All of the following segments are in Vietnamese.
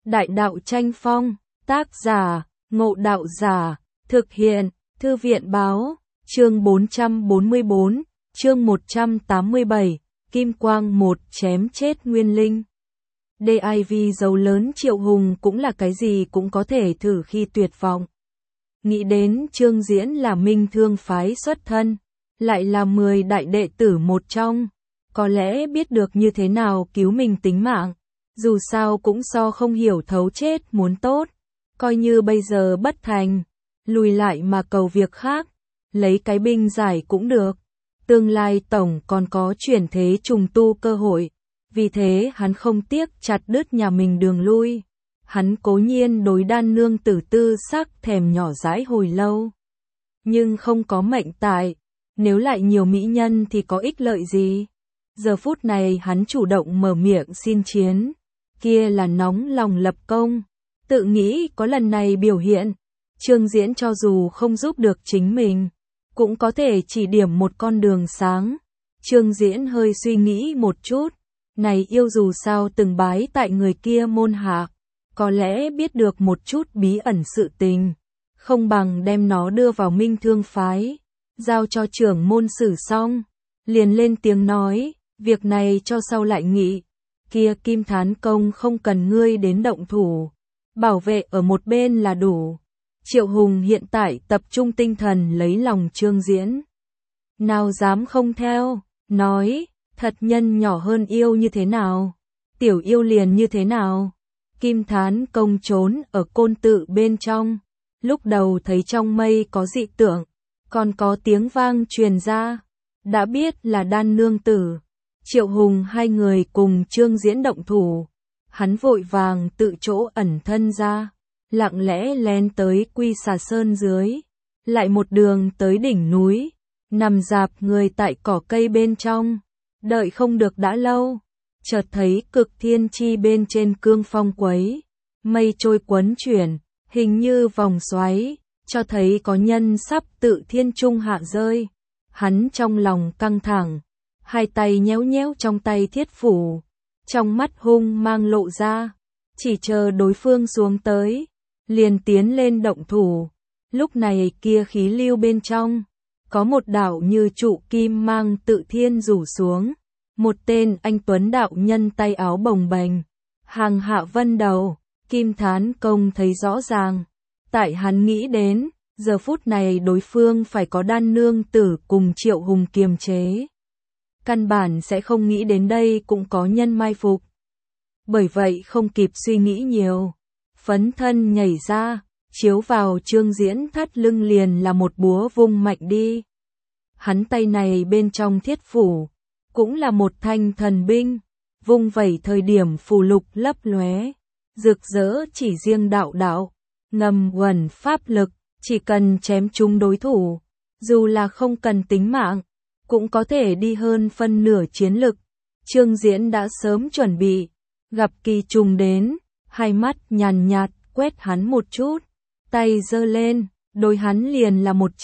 Đại đạo tranh phong, tác giả, Ngộ Đạo Giả, thực hiện, Thư viện báo, chương 444, chương 187, Kim Quang một chém chết Nguyên Linh. DIV dấu lớn Triệu Hùng cũng là cái gì cũng có thể thử khi tuyệt vọng. Nghĩ đến Trương Diễn là Minh Thương phái xuất thân, lại là 10 đại đệ tử một trong, có lẽ biết được như thế nào cứu mình tính mạng, dù sao cũng so không hiểu thấu chết muốn tốt, coi như bây giờ bất thành, lùi lại mà cầu việc khác, lấy cái binh giải cũng được, tương lai tổng còn có chuyển thế trùng tu cơ hội, vì thế hắn không tiếc chặt đứt nhà mình đường lui. Hắn cố nhiên đối Đan Nương Tử tư sắc thèm nhỏ dãi hồi lâu, nhưng không có mệnh tại, nếu lại nhiều mỹ nhân thì có ích lợi gì. Giờ phút này hắn chủ động mở miệng xin chiến, kia là nóng lòng lập công, tự nghĩ có lần này biểu hiện, Trương Diễn cho dù không giúp được chính mình, cũng có thể chỉ điểm một con đường sáng. Trương Diễn hơi suy nghĩ một chút, này yêu dù sao từng bái tại người kia môn hạ, có lẽ biết được một chút bí ẩn sự tình, không bằng đem nó đưa vào Minh Thương phái, giao cho trưởng môn xử xong, liền lên tiếng nói, việc này cho sau lại nghị, kia Kim Thán Công không cần ngươi đến động thủ, bảo vệ ở một bên là đủ. Triệu Hùng hiện tại tập trung tinh thần lấy lòng Trương Diễn, nào dám không theo, nói, thật nhân nhỏ hơn yêu như thế nào, tiểu yêu liền như thế nào. Kim Thán Công trốn ở côn tự bên trong, lúc đầu thấy trong mây có dị tượng, còn có tiếng vang truyền ra, đã biết là Đan Nương Tử. Triệu Hùng hai người cùng Trương Diễn động thủ, hắn vội vàng tự chỗ ẩn thân ra, lặng lẽ lén tới Quy Xà Sơn dưới, lại một đường tới đỉnh núi, nằm rạp người tại cỏ cây bên trong, đợi không được đã lâu. Chợt thấy Cực Thiên Chi bên trên cương phong quấy, mây trôi quấn chuyển, hình như vòng xoáy, cho thấy có nhân sắp tự thiên trung hạ rơi. Hắn trong lòng căng thẳng, hai tay nhéo nhéo trong tay thiết phủ, trong mắt hung mang lộ ra, chỉ chờ đối phương xuống tới, liền tiến lên động thủ. Lúc này kia khí lưu bên trong, có một đạo như trụ kim mang tự thiên rủ xuống. Một tên anh tuấn đạo nhân tay áo bồng bềnh, hàng hạ vân đầu, Kim Thán Công thấy rõ ràng, tại hắn nghĩ đến, giờ phút này đối phương phải có Đan Nương Tử cùng Triệu Hùng kiềm chế. Căn bản sẽ không nghĩ đến đây cũng có nhân mai phục. Bởi vậy không kịp suy nghĩ nhiều, phấn thân nhảy ra, chiếu vào Trương Diễn thắt lưng liền là một búa vung mạnh đi. Hắn tay này bên trong thiết phủ, cũng là một thanh thần binh, vung vẩy thời điểm phù lục lấp lóe, rực rỡ chỉ riêng đạo đạo, ngầm quẩn pháp lực, chỉ cần chém trúng đối thủ, dù là không cần tính mạng, cũng có thể đi hơn phân nửa chiến lực. Trương Diễn đã sớm chuẩn bị, gặp kỳ trùng đến, hai mắt nhàn nhạt quét hắn một chút, tay giơ lên, đối hắn liền là một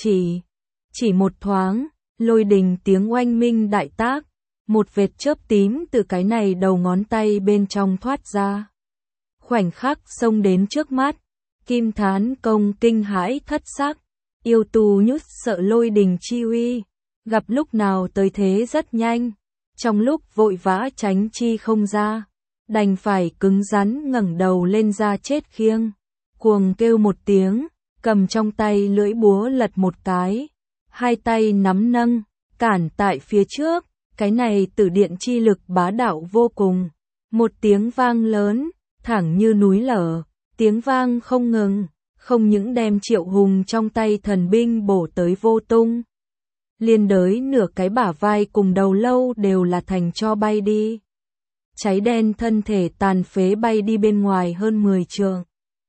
chỉ một thoáng, lôi đình tiếng oanh minh đại tác. Một vệt chớp tím từ cái này đầu ngón tay bên trong thoát ra. Khoảnh khắc xông đến trước mắt, Kim Thán Công kinh hãi thất sắc, yêu tù nhút sợ lôi đình chi uy, gặp lúc nào tới thế rất nhanh, trong lúc vội vã tránh chi không ra, đành phải cứng rắn ngẩng đầu lên ra chết khiêng, cuồng kêu một tiếng, cầm trong tay lưỡi búa lật một cái, hai tay nắm nâng, cản tại phía trước. Cái này tử điện chi lực bá đạo vô cùng, một tiếng vang lớn, thẳng như núi lở, tiếng vang không ngừng, không những đem Triệu Hùng trong tay thần binh bổ tới vô tung, liên đới nửa cái bả vai cùng đầu lâu đều là thành cho bay đi. Cháy đen thân thể tàn phế bay đi bên ngoài hơn 10 trượng,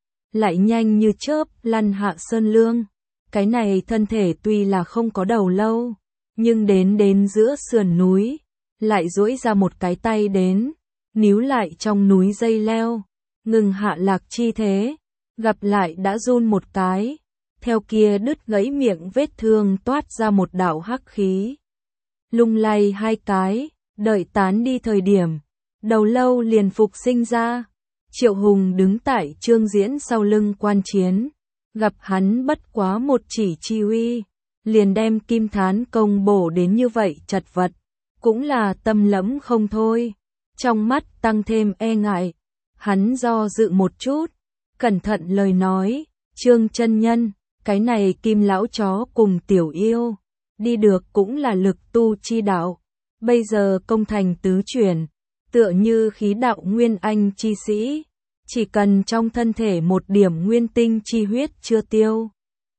lại nhanh như chớp lăn hạ sơn lương. Cái này thân thể tuy là không có đầu lâu, nhưng đến giữa sườn núi, lại duỗi ra một cái tay đến, níu lại trong núi dây leo, ngừng hạ lạc chi thế, gặp lại đã run một cái, theo kia đứt gãy miệng vết thương toát ra một đạo hắc khí. Lung lay hai cái, đợi tán đi thời điểm, đầu lâu liền phục sinh ra, Triệu Hùng đứng tại Trương Diễn sau lưng quan chiến, gặp hắn bất quá một chỉ chi uy, liền đem Kim Thán Công bổ đến như vậy chật vật, cũng là tâm lẫm không thôi, trong mắt tăng thêm e ngại, hắn do dự một chút, cẩn thận lời nói, Trương chân nhân, cái này Kim lão chó cùng tiểu yêu, đi được cũng là lực tu chi đạo, bây giờ công thành tứ chuyển, tựa như khí đạo nguyên anh chi sĩ, chỉ cần trong thân thể một điểm nguyên tinh chi huyết chưa tiêu.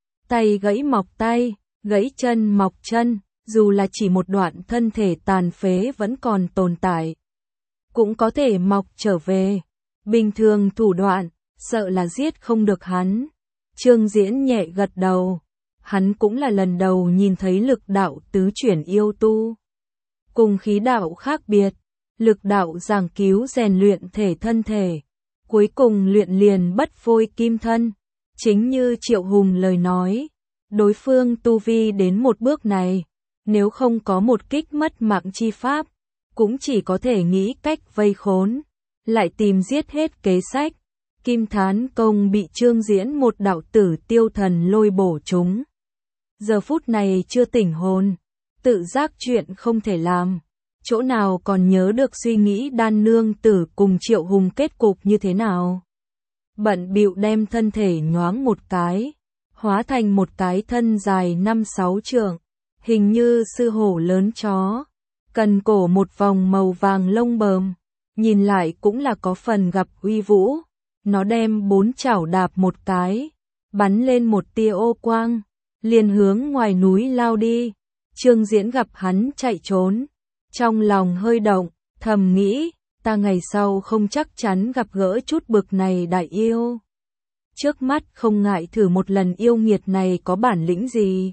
Tay gãy mọc tay, gãy chân mọc chân, dù là chỉ một đoạn thân thể tàn phế vẫn còn tồn tại, cũng có thể mọc trở về. Bình thường thủ đoạn, sợ là giết không được hắn. Trương Diễn nhẹ gật đầu, hắn cũng là lần đầu nhìn thấy lực đạo tứ chuyển yêu tu. Cùng khí đạo khác biệt, lực đạo giảng cứu rèn luyện thể thân thể, cuối cùng luyện liền bất phôi kim thân. Chính như Triệu Hùng lời nói, đối phương tu vi đến một bước này, nếu không có một kích mất mạng chi pháp, cũng chỉ có thể nghĩ cách vây khốn, lại tìm giết hết kế sách. Kim Thán Công bị Trương Diễn một đạo tử tiêu thần lôi bổ trúng. Giờ phút này chưa tỉnh hồn, tự giác chuyện không thể làm, chỗ nào còn nhớ được suy nghĩ Đan nương tử cùng Triệu Hùng kết cục như thế nào. Bận bịu đem thân thể nhoáng một cái, hóa thành một cái thân dài 5-6 trượng, hình như sư hổ lớn chó, cần cổ một vòng màu vàng lông bờm, nhìn lại cũng là có phần gặp uy vũ. Nó đem 4 chảo đạp một cái, bắn lên một tia ô quang, liền hướng ngoài núi lao đi. Trương Diễn gặp hắn chạy trốn, trong lòng hơi động, thầm nghĩ, ta ngày sau không chắc chắn gặp gỡ chút bực này đại yêu. Trước mắt không ngại thử một lần yêu nghiệt này có bản lĩnh gì.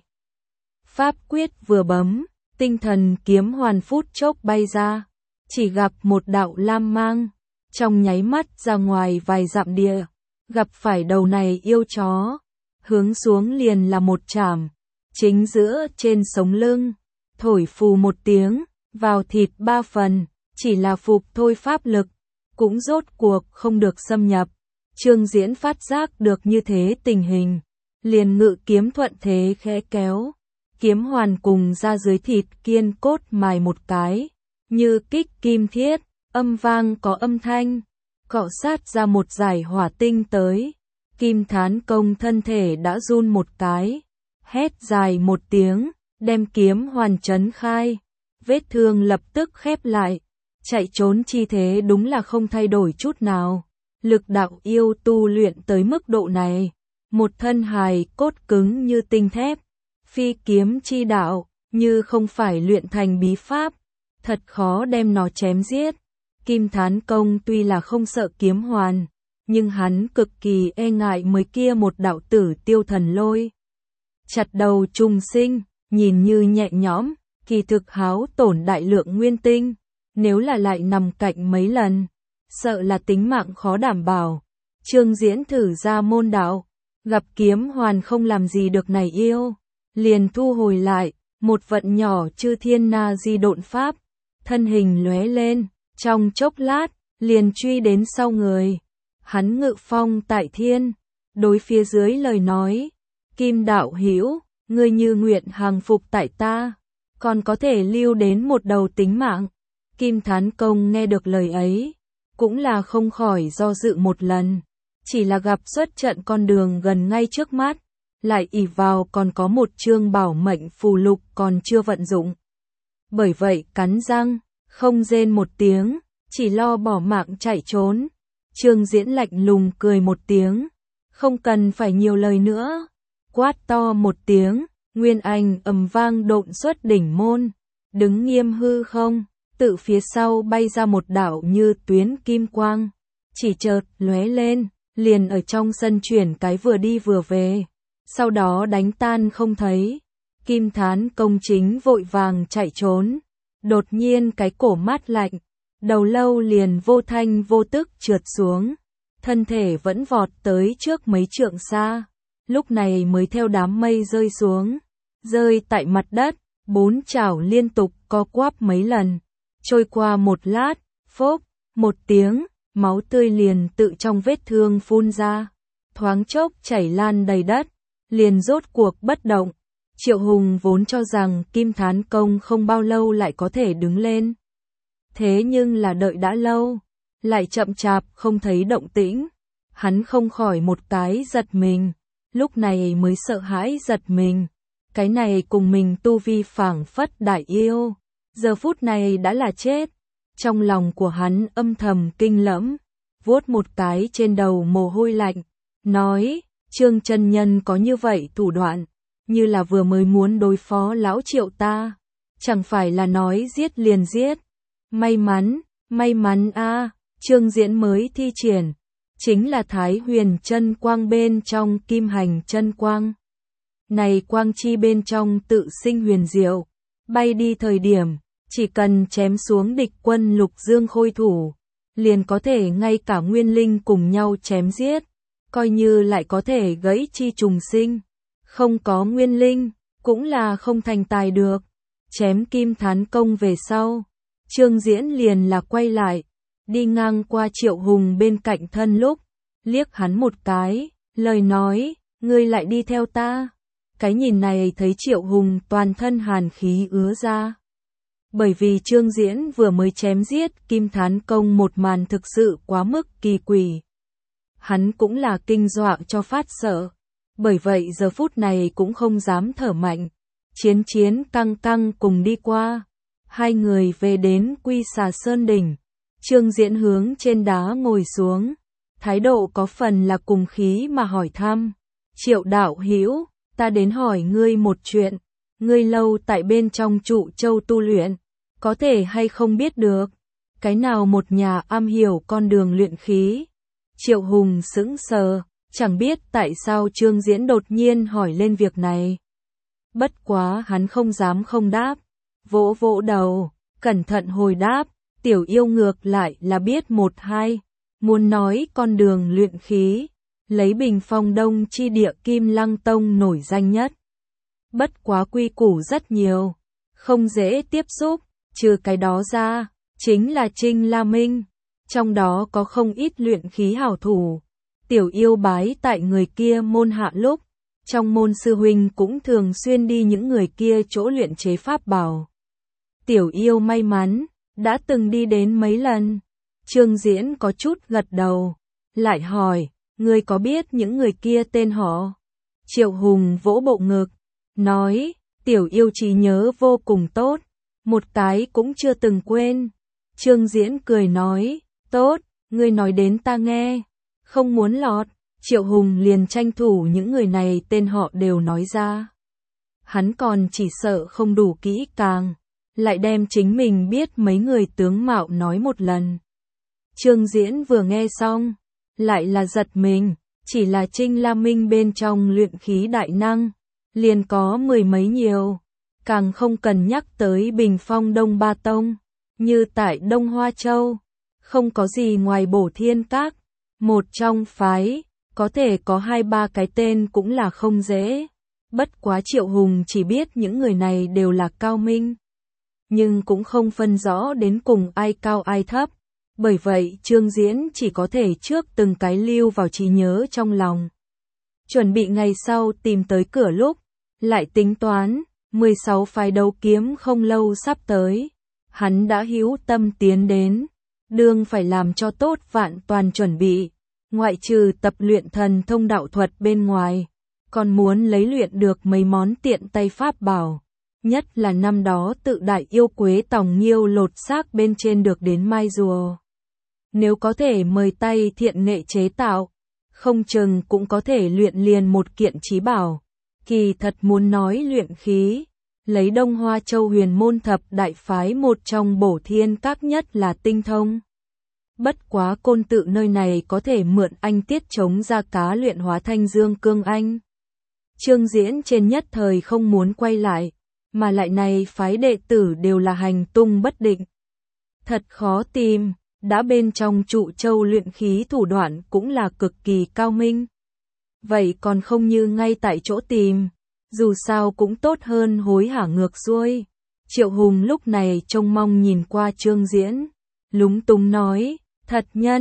Pháp quyết vừa bấm, tinh thần kiếm hoàn phút chốc bay ra, chỉ gặp một đạo lam mang, trong nháy mắt ra ngoài vài dặm địa, gặp phải đầu này yêu chó, hướng xuống liền là một chảm, chính giữa trên sống lưng, thổi phù một tiếng, vào thịt 3 phần, chỉ là phục thôi pháp lực, cũng rốt cuộc không được xâm nhập. Trương Diễn phát giác được như thế tình hình, liền ngự kiếm thuận thế khẽ kéo, kiếm hoàn cùng ra dưới thịt kiên cốt mài một cái, như kích kim thiết, âm vang có âm thanh, cọ sát ra một dải hỏa tinh tới. Kim Thán Công thân thể đã run một cái, hét dài một tiếng, đem kiếm hoàn chấn khai, vết thương lập tức khép lại, chạy trốn chi thế đúng là không thay đổi chút nào. Lực đạo yêu tu luyện tới mức độ này, một thân hài cốt cứng như tinh thép, phi kiếm chi đạo, như không phải luyện thành bí pháp, thật khó đem nó chém giết. Kim Thán Công tuy là không sợ kiếm hoàn, nhưng hắn cực kỳ e ngại mới kia một đạo tử tiêu thần lôi. Chặt đầu trùng sinh, nhìn như nhẹ nhõm, kỳ thực háo tổn đại lượng nguyên tinh, nếu là lại nằm cạnh mấy lần, sợ là tính mạng khó đảm bảo. Trương Diễn thử ra môn đạo, gặp kiếm hoàn không làm gì được này yêu, liền thu hồi lại, một vận nhỏ chư thiên na di độn pháp, thân hình lóe lên, trong chốc lát, liền truy đến sau người. Hắn ngự phong tại thiên, đối phía dưới lời nói, Kim đạo hữu, ngươi như nguyện hàng phục tại ta, còn có thể lưu đến một đầu tính mạng. Kim Thán Công nghe được lời ấy, cũng là không khỏi do dự một lần, chỉ là gặp xuất trận con đường gần ngay trước mắt, lại ỷ vào còn có một chương bảo mệnh phù lục còn chưa vận dụng. Bởi vậy cắn răng, không rên một tiếng, chỉ lo bỏ mạng chạy trốn. Trương Diễn lạnh lùng cười một tiếng, không cần phải nhiều lời nữa, quát to một tiếng, nguyên anh ầm vang độn xuất đỉnh môn, đứng nghiêm hư không, tự phía sau bay ra một đạo như tuyến kim quang, chỉ chợt lóe lên, liền ở trong sân chuyển cái vừa đi vừa về, sau đó đánh tan không thấy. Kim Thán Công chính vội vàng chạy trốn, đột nhiên cái cổ mát lạnh, đầu lâu liền vô thanh vô tức trượt xuống, thân thể vẫn vọt tới trước mấy trượng xa, lúc này mới theo đám mây rơi xuống, rơi tại mặt đất, 4 chảo liên tục co quắp mấy lần, trôi qua một lát, phốc, một tiếng, máu tươi liền tự trong vết thương phun ra, thoáng chốc chảy lan đầy đất, liền rốt cuộc bất động. Triệu Hùng vốn cho rằng Kim Thán Công không bao lâu lại có thể đứng lên. Thế nhưng là đợi đã lâu, lại chậm chạp không thấy động tĩnh. Hắn không khỏi một cái giật mình, lúc này mới sợ hãi giật mình. Cái này cùng mình tu vi phảng phất đại yêu, giờ phút này đã là chết. Trong lòng của hắn âm thầm kinh lẫm, vuốt một cái trên đầu mồ hôi lạnh, nói, Trương chân nhân có như vậy thủ đoạn, như là vừa mới muốn đối phó lão Triệu ta, chẳng phải là nói giết liền giết. May mắn a, Trương Diễn mới thi triển, chính là Thái Huyền chân quang bên trong Kim Hành chân quang. Này quang chi bên trong tự sinh huyền diệu, bay đi thời điểm, chỉ cần chém xuống địch quân Lục Dương Khôi thủ, liền có thể ngay cả nguyên linh cùng nhau chém giết, coi như lại có thể gãy chi trùng sinh. Không có nguyên linh, cũng là không thành tài được. Chém Kim Thán Công về sau, Trương Diễn liền là quay lại, đi ngang qua Triệu Hùng bên cạnh thân lúc, liếc hắn một cái, lời nói, ngươi lại đi theo ta. Cái nhìn này thấy Triệu Hùng toàn thân hàn khí ứa ra. Bởi vì Trương Diễn vừa mới chém giết Kim Thán Công một màn thực sự quá mức kỳ quỷ. Hắn cũng là kinh dọa cho phát sợ. Bởi vậy giờ phút này cũng không dám thở mạnh. Chiến căng cùng đi qua. Hai người về đến Quy Xà Sơn Đỉnh. Trương Diễn hướng trên đá ngồi xuống. Thái độ có phần là cùng khí mà hỏi thăm. Triệu đạo hữu, ta đến hỏi ngươi một chuyện. Ngươi lâu tại bên trong Trụ Châu tu luyện, có thể hay không biết được, cái nào một nhà am hiểu con đường luyện khí. Triệu Hùng sững sờ, chẳng biết tại sao Trương Diễn đột nhiên hỏi lên việc này. Bất quá hắn không dám không đáp, vỗ vỗ đầu, cẩn thận hồi đáp, tiểu yêu ngược lại là biết một hai, muốn nói con đường luyện khí, lấy Bình Phong Đông chi địa Kim Lăng Tông nổi danh nhất. Bất quá quy củ rất nhiều, không dễ tiếp xúc, trừ cái đó ra, chính là Trinh La Minh, trong đó có không ít luyện khí hảo thủ. Tiểu yêu bái tại người kia môn hạ lúc, trong môn sư huynh cũng thường xuyên đi những người kia chỗ luyện chế pháp bảo. Tiểu yêu may mắn, đã từng đi đến mấy lần. Trương Diễn có chút gật đầu, lại hỏi, ngươi có biết những người kia tên họ? Triệu Hùng vỗ bộ ngực, nói, tiểu yêu trí nhớ vô cùng tốt, một cái cũng chưa từng quên. Trương Diễn cười nói, tốt, ngươi nói đến ta nghe, không muốn lọt. Triệu Hùng liền tranh thủ những người này tên họ đều nói ra. Hắn còn chỉ sợ không đủ kỹ càng, lại đem chính mình biết mấy người tướng mạo nói một lần. Trương Diễn vừa nghe xong, lại là giật mình, chỉ là Trinh La Minh bên trong luyện khí đại năng, liền có mười mấy nhiều, càng không cần nhắc tới Bình Phong Đông Ba Tông, như tại Đông Hoa Châu, không có gì ngoài Bổ Thiên Các, một trong phái, có thể có 2-3 cái tên cũng là không dễ. Bất quá Triệu Hùng chỉ biết những người này đều là cao minh, nhưng cũng không phân rõ đến cùng ai cao ai thấp. Bởi vậy Trương Diễn chỉ có thể trước từng cái lưu vào trí nhớ trong lòng. Chuẩn bị ngày sau tìm tới cửa lúc, lại tính toán, 16 phái đấu kiếm không lâu sắp tới. Hắn đã hữu tâm tiến đến, đương phải làm cho tốt vạn toàn chuẩn bị. Ngoại trừ tập luyện thần thông đạo thuật bên ngoài, còn muốn lấy luyện được mấy món tiện tay pháp bảo. Nhất là năm đó tự đại yêu quế tòng nghiêu lột xác bên trên được đến mai rùa. Nếu có thể mời tay thiện nghệ chế tạo, không chừng cũng có thể luyện liền một kiện chí bảo. Kỳ thật muốn nói luyện khí, lấy Đông Hoa Châu Huyền Môn thập đại phái một trong Bổ Thiên Các nhất là tinh thông. Bất quá Côn Tự nơi này có thể mượn anh tiết chống ra cá luyện hóa thanh dương cương anh. Trương Diễn trên nhất thời không muốn quay lại, mà lại này phái đệ tử đều là hành tung bất định. Thật khó tìm, đã bên trong Trụ Châu luyện khí thủ đoạn cũng là cực kỳ cao minh. Vậy còn không như ngay tại chỗ tìm, dù sao cũng tốt hơn hối hả ngược xuôi. Triệu Hùng lúc này trông mong nhìn qua Trương Diễn, lúng túng nói, thật nhân,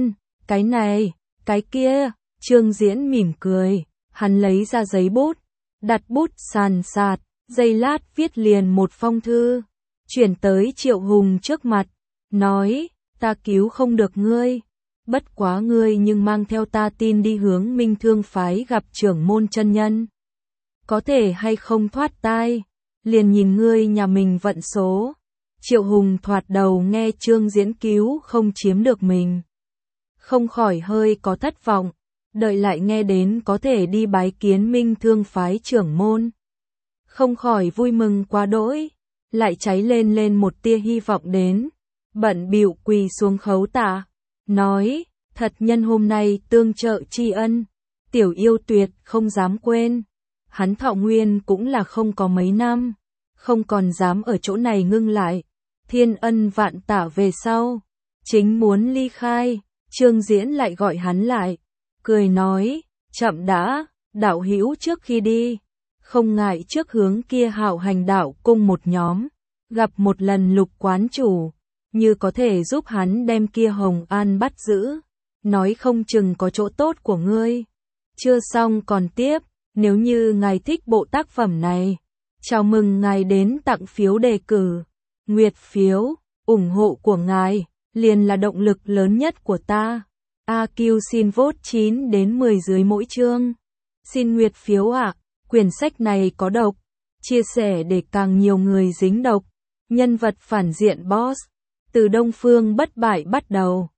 cái này, cái kia, Trương Diễn mỉm cười, hắn lấy ra giấy bút, đặt bút sàn sạt, giây lát viết liền một phong thư, chuyển tới Triệu Hùng trước mặt, nói, ta cứu không được ngươi, bất quá ngươi nhưng mang theo ta tin đi hướng Minh Thương phái gặp trưởng môn chân nhân. Có thể hay không thoát tai, liền nhìn ngươi nhà mình vận số. Triệu Hùng thoạt đầu nghe Trương Diễn cứu không chiếm được mình, không khỏi hơi có thất vọng, đợi lại nghe đến có thể đi bái kiến Minh Thương phái trưởng môn, không khỏi vui mừng quá đỗi, lại cháy lên một tia hy vọng đến, bận bịu quỳ xuống khấu tạ, nói, thật nhân hôm nay tương trợ tri ân, tiểu yêu tuyệt không dám quên. Hắn thọ nguyên cũng là không có mấy năm, không còn dám ở chỗ này ngưng lại, thiên ân vạn tạ về sau, chính muốn ly khai, Trương Diễn lại gọi hắn lại, cười nói, chậm đã, đạo hữu trước khi đi, không ngại trước hướng kia Hạo Hành đạo cung một nhóm, gặp một lần Lục quán chủ, như có thể giúp hắn đem kia Hồng An bắt giữ, nói không chừng có chỗ tốt của ngươi. Chưa xong còn tiếp. Nếu như ngài thích bộ tác phẩm này, chào mừng ngài đến tặng phiếu đề cử, nguyệt phiếu, ủng hộ của ngài, liền là động lực lớn nhất của ta. AQ xin vote 9 đến 10 dưới mỗi chương. Xin nguyệt phiếu ạ, quyển sách này có độc, chia sẻ để càng nhiều người dính độc. Nhân vật phản diện boss, từ Đông Phương bất bại bắt đầu.